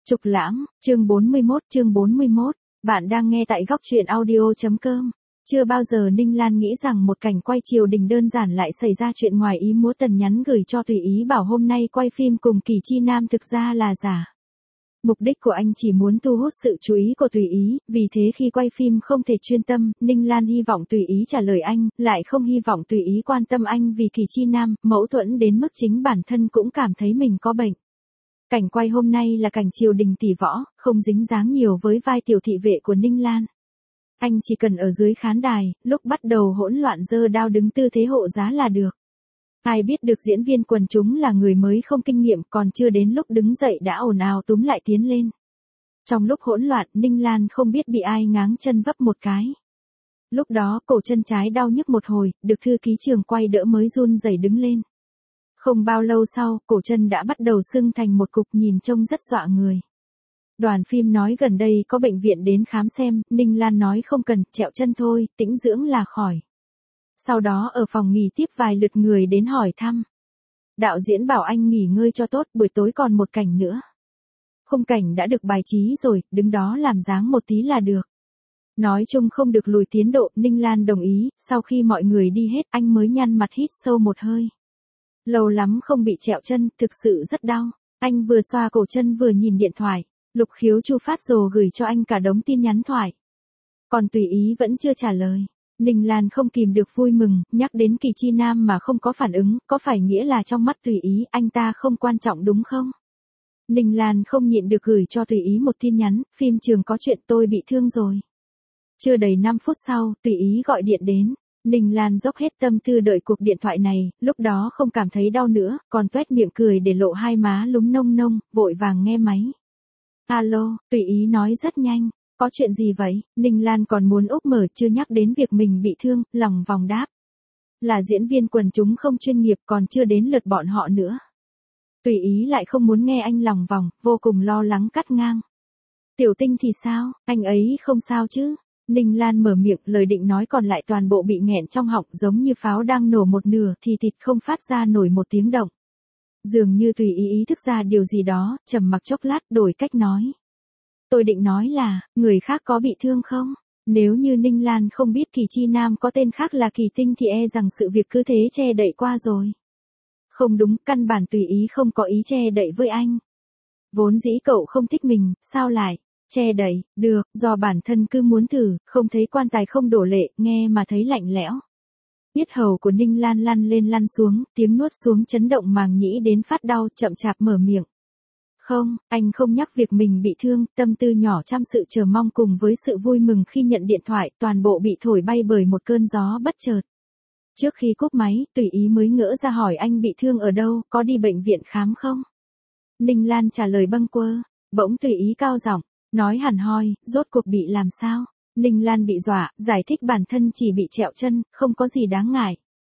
Trục Lãng, chương 41. Bạn đang nghe tại góc truyện audio.com. Chưa bao giờ Ninh Lan nghĩ rằng một cảnh quay triều đình đơn giản lại xảy ra chuyện ngoài ý muốn. Tần nhắn gửi cho Tùy Ý bảo hôm nay quay phim cùng Kỳ Chi Nam thực ra là giả. Mục đích của anh chỉ muốn thu hút sự chú ý của Tùy Ý, vì thế khi quay phim không thể chuyên tâm, Ninh Lan hy vọng Tùy Ý trả lời anh, lại không hy vọng Tùy Ý quan tâm anh vì Kỳ Chi Nam mâu thuẫn đến mức chính bản thân cũng cảm thấy mình có bệnh. Cảnh quay hôm nay là cảnh triều đình tỷ võ, không dính dáng nhiều với vai tiểu thị vệ của Ninh Lan. Anh chỉ cần ở dưới khán đài, lúc bắt đầu hỗn loạn giơ đao đứng tư thế hộ giá là được. Ai biết được diễn viên quần chúng là người mới không kinh nghiệm, còn chưa đến lúc đứng dậy đã ồn ào túm lại tiến lên. Trong lúc hỗn loạn, Ninh Lan không biết bị ai ngáng chân vấp một cái. Lúc đó cổ chân trái đau nhức một hồi, được thư ký trường quay đỡ mới run rẩy đứng lên. Không bao lâu sau, cổ chân đã bắt đầu sưng thành một cục, nhìn trông rất dọa người. Đoàn phim nói gần đây có bệnh viện đến khám xem, Ninh Lan nói không cần, trẹo chân thôi, tĩnh dưỡng là khỏi. Sau đó ở phòng nghỉ tiếp vài lượt người đến hỏi thăm. Đạo diễn bảo anh nghỉ ngơi cho tốt, buổi tối còn một cảnh nữa. Khung cảnh đã được bài trí rồi, đứng đó làm dáng một tí là được. Nói chung không được lùi tiến độ, Ninh Lan đồng ý, sau khi mọi người đi hết anh mới nhăn mặt hít sâu một hơi. Lâu lắm không bị trẹo chân, thực sự rất đau. Anh vừa xoa cổ chân vừa nhìn điện thoại. Lục Khiếu Chu phát rồ gửi cho anh cả đống tin nhắn thoại. Còn Tùy Ý vẫn chưa trả lời. Ninh Lan không kìm được vui mừng, nhắc đến Kỳ Chi Nam mà không có phản ứng, có phải nghĩa là trong mắt Tùy Ý anh ta không quan trọng đúng không? Ninh Lan không nhịn được gửi cho Tùy Ý một tin nhắn, phim trường có chuyện tôi bị thương rồi. Chưa đầy 5 phút sau, Tùy Ý gọi điện đến. Ninh Lan dốc hết tâm tư đợi cuộc điện thoại này, lúc đó không cảm thấy đau nữa, còn tuét miệng cười để lộ hai má lúm nông nông, vội vàng nghe máy. Alo, Tùy Ý nói rất nhanh, có chuyện gì vậy? Ninh Lan còn muốn úp mở chưa nhắc đến việc mình bị thương, lòng vòng đáp. Là diễn viên quần chúng không chuyên nghiệp, còn chưa đến lượt bọn họ nữa. Tùy Ý lại không muốn nghe anh lòng vòng, vô cùng lo lắng cắt ngang. Tiểu Tinh thì sao, anh ấy không sao chứ? Ninh Lan mở miệng, lời định nói còn lại toàn bộ bị nghẹn trong họng, giống như pháo đang nổ một nửa thì thịt không phát ra nổi một tiếng động. Dường như Tùy Ý ý thức ra điều gì đó, trầm mặc chốc lát đổi cách nói. Tôi định nói là, người khác có bị thương không? Nếu như Ninh Lan không biết Kỳ Chi Nam có tên khác là Kỳ Tinh thì e rằng sự việc cứ thế che đậy qua rồi. Không đúng, căn bản Tùy Ý không có ý che đậy với anh. Vốn dĩ cậu không thích mình, sao lại? Che đậy, được, do bản thân cứ muốn thử, không thấy quan tài không đổ lệ, nghe mà thấy lạnh lẽo. Yết hầu của Ninh Lan lăn lên lăn xuống, tiếng nuốt xuống chấn động màng nhĩ đến phát đau, chậm chạp mở miệng. Không, anh không nhắc việc mình bị thương, tâm tư nhỏ trăm sự chờ mong cùng với sự vui mừng khi nhận điện thoại, toàn bộ bị thổi bay bởi một cơn gió bất chợt. Trước khi cúp máy, Tùy Ý mới ngỡ ra hỏi anh bị thương ở đâu, có đi bệnh viện khám không? Ninh Lan trả lời bâng quơ, bỗng Tùy Ý cao giọng. Nói hẳn hoi, rốt cuộc bị làm sao? Ninh Lan bị dọa, giải thích bản thân chỉ bị trẹo chân, không có gì đáng ngại.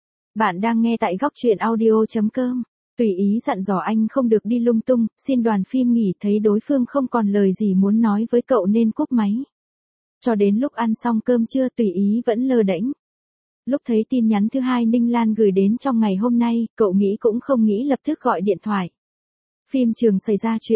Bạn đang nghe tại góc truyện audio.com. Tùy Ý dặn dò anh không được đi lung tung, xin đoàn phim nghỉ, thấy đối phương không còn lời gì muốn nói với cậu nên cúp máy. Cho đến lúc ăn xong cơm trưa Tùy Ý vẫn lơ đễnh. Lúc thấy tin nhắn thứ hai Ninh Lan gửi đến trong ngày hôm nay, cậu nghĩ cũng không nghĩ lập tức gọi điện thoại. Phim trường xảy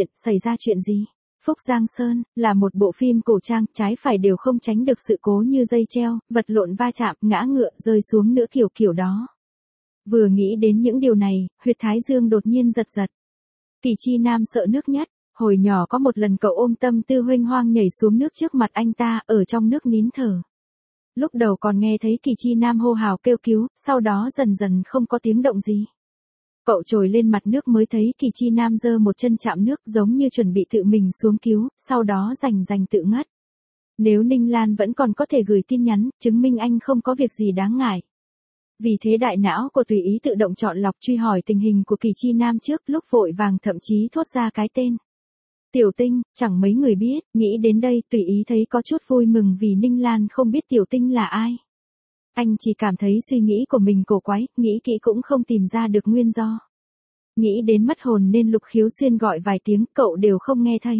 ra chuyện gì? Phúc Giang Sơn, là một bộ phim cổ trang, trái phải đều không tránh được sự cố như dây treo, vật lộn va chạm, ngã ngựa, rơi xuống nữa kiểu đó. Vừa nghĩ đến những điều này, huyệt thái dương đột nhiên giật giật. Kỳ Chi Nam sợ nước nhất, hồi nhỏ có một lần cậu ôm tâm tư huênh hoang nhảy xuống nước trước mặt anh ta, ở trong nước nín thở. Lúc đầu còn nghe thấy Kỳ Chi Nam hô hào kêu cứu, sau đó dần dần không có tiếng động gì. Cậu trồi lên mặt nước mới thấy Kỳ Chi Nam giơ một chân chạm nước giống như chuẩn bị tự mình xuống cứu, sau đó rành tự ngất. Nếu Ninh Lan vẫn còn có thể gửi tin nhắn, chứng minh anh không có việc gì đáng ngại. Vì thế đại não của Tùy Ý tự động chọn lọc truy hỏi tình hình của Kỳ Chi Nam trước, lúc vội vàng thậm chí thốt ra cái tên. Tiểu Tinh, chẳng mấy người biết, nghĩ đến đây Tùy Ý thấy có chút vui mừng vì Ninh Lan không biết Tiểu Tinh là ai. Anh chỉ cảm thấy suy nghĩ của mình cổ quái, nghĩ kỹ cũng không tìm ra được nguyên do. Nghĩ đến mất hồn nên Lục Khiếu Xuyên gọi vài tiếng, cậu đều không nghe thấy.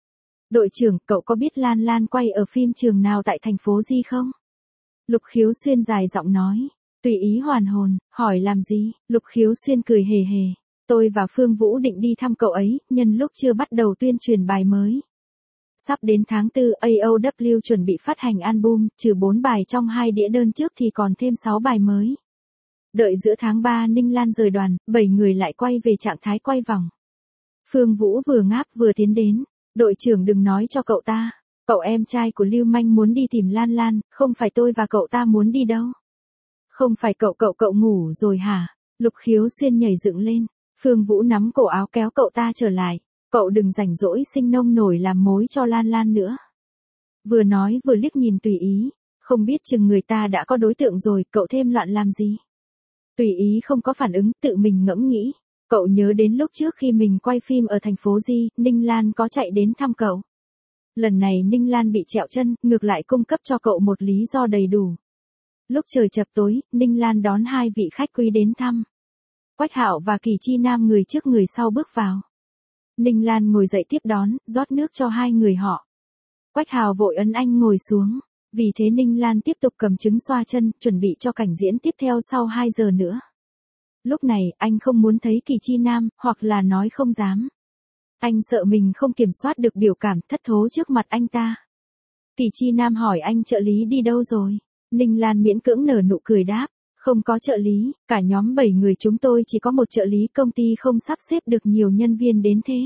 Đội trưởng, cậu có biết Lan Lan quay ở phim trường nào tại thành phố Di không? Lục Khiếu Xuyên dài giọng nói. Tùy Ý hoàn hồn, hỏi làm gì? Lục Khiếu Xuyên cười hề hề. Tôi và Phương Vũ định đi thăm cậu ấy, nhân lúc chưa bắt đầu tuyên truyền bài mới. Sắp đến tháng 4, AOW chuẩn bị phát hành album, trừ 4 bài trong 2 đĩa đơn trước thì còn thêm 6 bài mới. Đợi giữa tháng 3 Ninh Lan rời đoàn, 7 người lại quay về trạng thái quay vòng. Phương Vũ vừa ngáp vừa tiến đến. Đội trưởng đừng nói cho cậu ta. Cậu em trai của Lưu Manh muốn đi tìm Lan Lan, không phải tôi và cậu ta muốn đi đâu. Không phải cậu ngủ rồi hả? Lục Khiếu Xuyên nhảy dựng lên. Phương Vũ nắm cổ áo kéo cậu ta trở lại. Cậu đừng rảnh rỗi sinh nông nổi làm mối cho Lan Lan nữa. Vừa nói vừa liếc nhìn Tùy Ý. Không biết chừng người ta đã có đối tượng rồi, cậu thêm loạn làm gì? Tùy Ý không có phản ứng, tự mình ngẫm nghĩ. Cậu nhớ đến lúc trước khi mình quay phim ở thành phố Di, Ninh Lan có chạy đến thăm cậu. Lần này Ninh Lan bị trẹo chân, ngược lại cung cấp cho cậu một lý do đầy đủ. Lúc trời chập tối, Ninh Lan đón 2 vị khách quý đến thăm. Quách Hạo và Kỳ Chi Nam người trước người sau bước vào. Ninh Lan ngồi dậy tiếp đón, rót nước cho 2 người họ. Quách Hạo vội ấn anh ngồi xuống. Vì thế Ninh Lan tiếp tục cầm trứng xoa chân, chuẩn bị cho cảnh diễn tiếp theo sau 2 giờ nữa. Lúc này, anh không muốn thấy Kỳ Chi Nam, hoặc là nói không dám. Anh sợ mình không kiểm soát được biểu cảm thất thố trước mặt anh ta. Kỳ Chi Nam hỏi anh trợ lý đi đâu rồi? Ninh Lan miễn cưỡng nở nụ cười đáp. Không có trợ lý, cả nhóm 7 người chúng tôi chỉ có một trợ lý, công ty không sắp xếp được nhiều nhân viên đến thế.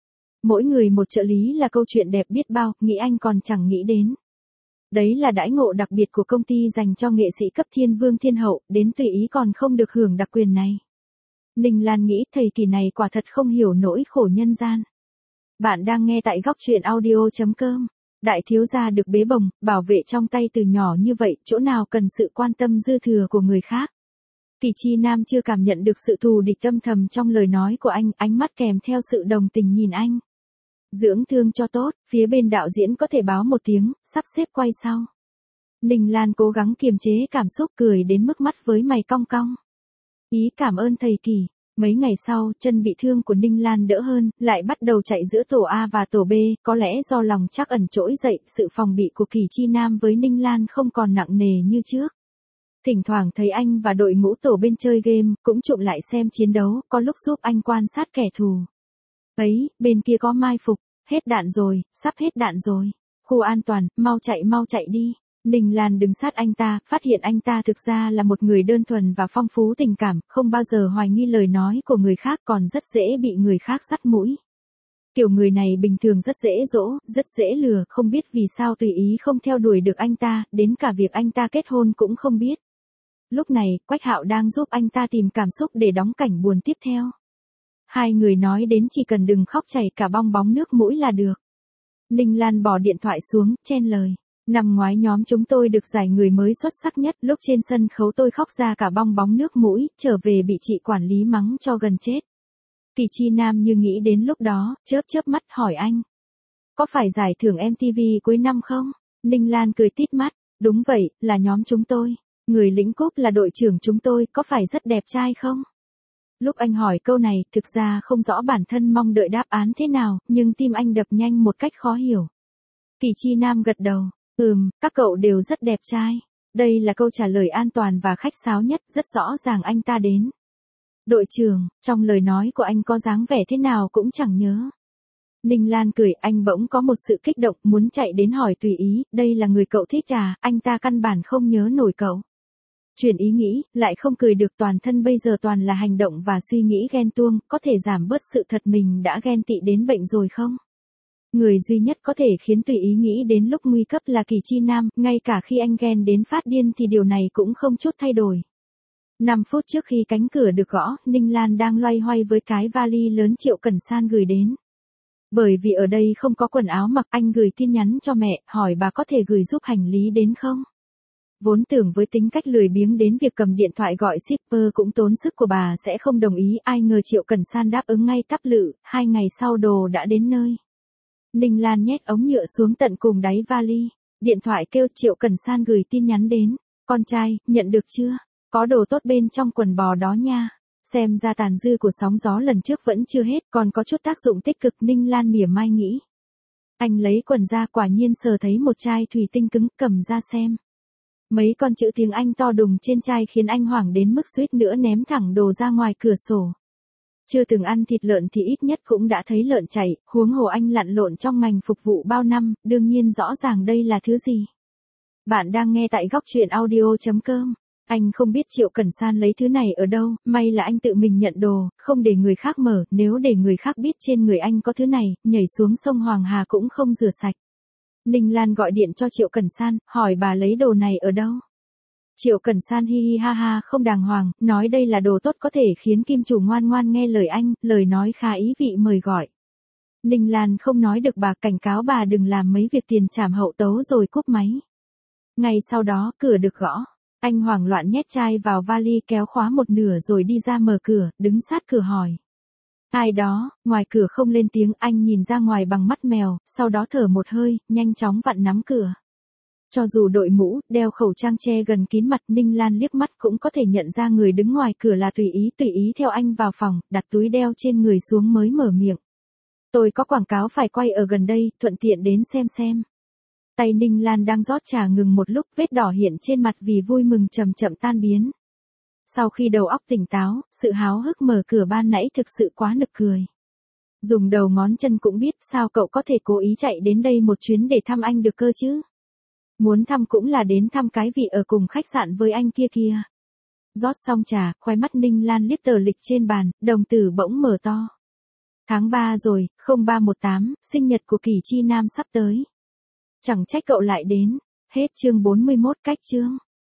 Mỗi người một trợ lý là câu chuyện đẹp biết bao, nghĩ anh còn chẳng nghĩ đến. Đấy là đãi ngộ đặc biệt của công ty dành cho nghệ sĩ cấp thiên vương thiên hậu, đến Tùy Ý còn không được hưởng đặc quyền này. Ninh Lan nghĩ thầy Kỳ này quả thật không hiểu nỗi khổ nhân gian. Bạn đang nghe tại góc truyện audio.com. Đại thiếu gia được bế bồng, bảo vệ trong tay từ nhỏ như vậy, chỗ nào cần sự quan tâm dư thừa của người khác. Kỳ Chi Nam chưa cảm nhận được sự thù địch âm thầm trong lời nói của anh, ánh mắt kèm theo sự đồng tình nhìn anh. Dưỡng thương cho tốt, phía bên đạo diễn có thể báo một tiếng, sắp xếp quay sau. Ninh Lan cố gắng kiềm chế cảm xúc cười đến mức mắt với mày cong cong. Ý cảm ơn thầy Kỳ. Mấy ngày sau, chân bị thương của Ninh Lan đỡ hơn, lại bắt đầu chạy giữa tổ A và tổ B, có lẽ do lòng trắc ẩn trỗi dậy, sự phòng bị của Kỳ Chi Nam với Ninh Lan không còn nặng nề như trước. Thỉnh thoảng thấy anh và đội ngũ tổ bên chơi game, cũng trộm lại xem chiến đấu, có lúc giúp anh quan sát kẻ thù. Ấy, bên kia có mai phục, hết đạn rồi, sắp hết đạn rồi. Khu an toàn, mau chạy đi. Ninh Lan đứng sát anh ta, phát hiện anh ta thực ra là một người đơn thuần và phong phú tình cảm, không bao giờ hoài nghi lời nói của người khác, còn rất dễ bị người khác dắt mũi. Kiểu người này bình thường rất dễ dỗ, rất dễ lừa, không biết vì sao Tùy Ý không theo đuổi được anh ta, đến cả việc anh ta kết hôn cũng không biết. Lúc này, Quách Hạo đang giúp anh ta tìm cảm xúc để đóng cảnh buồn tiếp theo. 2 người nói đến chỉ cần đừng khóc chảy cả bong bóng nước mũi là được. Ninh Lan bỏ điện thoại xuống, chen lời. Năm ngoái nhóm chúng tôi được giải người mới xuất sắc nhất, lúc trên sân khấu tôi khóc ra cả bong bóng nước mũi, trở về bị chị quản lý mắng cho gần chết. Kỳ Chi Nam như nghĩ đến lúc đó, chớp mắt hỏi anh. Có phải giải thưởng MTV cuối năm không? Ninh Lan cười tít mắt. Đúng vậy, là nhóm chúng tôi. Người lĩnh cúp là đội trưởng chúng tôi, có phải rất đẹp trai không? Lúc anh hỏi câu này, thực ra không rõ bản thân mong đợi đáp án thế nào, nhưng tim anh đập nhanh một cách khó hiểu. Kỳ Chi Nam gật đầu. Các cậu đều rất đẹp trai. Đây là câu trả lời an toàn và khách sáo nhất, rất rõ ràng anh ta đến. Đội trưởng, trong lời nói của anh có dáng vẻ thế nào cũng chẳng nhớ. Ninh Lan cười, anh bỗng có một sự kích động, muốn chạy đến hỏi Tùy Ý, đây là người cậu thích à, anh ta căn bản không nhớ nổi cậu. Chuyển ý nghĩ, lại không cười được, toàn thân bây giờ toàn là hành động và suy nghĩ ghen tuông, có thể giảm bớt sự thật mình đã ghen tị đến bệnh rồi không? Người duy nhất có thể khiến Tùy Ý nghĩ đến lúc nguy cấp là Kỳ Chi Nam, ngay cả khi anh ghen đến phát điên thì điều này cũng không chút thay đổi. 5 phút trước khi cánh cửa được gõ, Ninh Lan đang loay hoay với cái vali lớn Triệu Cẩn San gửi đến. Bởi vì ở đây không có quần áo mặc, anh gửi tin nhắn cho mẹ, hỏi bà có thể gửi giúp hành lý đến không? Vốn tưởng với tính cách lười biếng đến việc cầm điện thoại gọi shipper cũng tốn sức của bà sẽ không đồng ý, ai ngờ Triệu Cẩn San đáp ứng ngay tắp lự, 2 ngày sau đồ đã đến nơi. Ninh Lan nhét ống nhựa xuống tận cùng đáy vali. Điện thoại kêu, Triệu Cẩn San gửi tin nhắn đến. Con trai, nhận được chưa? Có đồ tốt bên trong quần bò đó nha. Xem ra tàn dư của sóng gió lần trước vẫn chưa hết, còn có chút tác dụng tích cực. Ninh Lan mỉa mai nghĩ. Anh lấy quần ra, quả nhiên sờ thấy một chai thủy tinh cứng, cầm ra xem. Mấy con chữ tiếng Anh to đùng trên chai khiến anh hoảng đến mức suýt nữa ném thẳng đồ ra ngoài cửa sổ. Chưa từng ăn thịt lợn thì ít nhất cũng đã thấy lợn chạy, huống hồ anh lặn lộn trong ngành phục vụ bao năm, đương nhiên rõ ràng đây là thứ gì. Bạn đang nghe tại góc truyện audio.com. Anh không biết Triệu Cẩn San lấy thứ này ở đâu, may là anh tự mình nhận đồ, không để người khác mở, nếu để người khác biết trên người anh có thứ này, nhảy xuống sông Hoàng Hà cũng không rửa sạch. Ninh Lan gọi điện cho Triệu Cẩn San, hỏi bà lấy đồ này ở đâu. Triệu Cẩn San hi hi ha ha không đàng hoàng, nói đây là đồ tốt có thể khiến kim chủ ngoan ngoan nghe lời anh, lời nói khá ý vị mời gọi. Ninh Lan không nói được bà, cảnh cáo bà đừng làm mấy việc tiền trảm hậu tấu rồi cúp máy. Ngay sau đó, cửa được gõ. Anh hoảng loạn nhét chai vào vali kéo khóa một nửa rồi đi ra mở cửa, đứng sát cửa hỏi. Ai đó, ngoài cửa không lên tiếng, anh nhìn ra ngoài bằng mắt mèo, sau đó thở một hơi, nhanh chóng vặn nắm cửa. Cho dù đội mũ, đeo khẩu trang che gần kín mặt, Ninh Lan liếc mắt cũng có thể nhận ra người đứng ngoài cửa là Tùy Ý theo anh vào phòng, đặt túi đeo trên người xuống mới mở miệng. Tôi có quảng cáo phải quay ở gần đây, thuận tiện đến xem. Tay Ninh Lan đang rót trà ngừng một lúc, vết đỏ hiện trên mặt vì vui mừng chậm chậm tan biến. Sau khi đầu óc tỉnh táo, sự háo hức mở cửa ban nãy thực sự quá nực cười. Dùng đầu ngón chân cũng biết sao cậu có thể cố ý chạy đến đây một chuyến để thăm anh được cơ chứ. Muốn thăm cũng là đến thăm cái vị ở cùng khách sạn với anh kia kìa. Rót xong trà, khóe mắt Ninh Lan liếc tờ lịch trên bàn, đồng tử bỗng mở to. Tháng 3 rồi, 0318, sinh nhật của Kỳ Chi Nam sắp tới. Chẳng trách cậu lại đến. Hết chương 41 cách chương.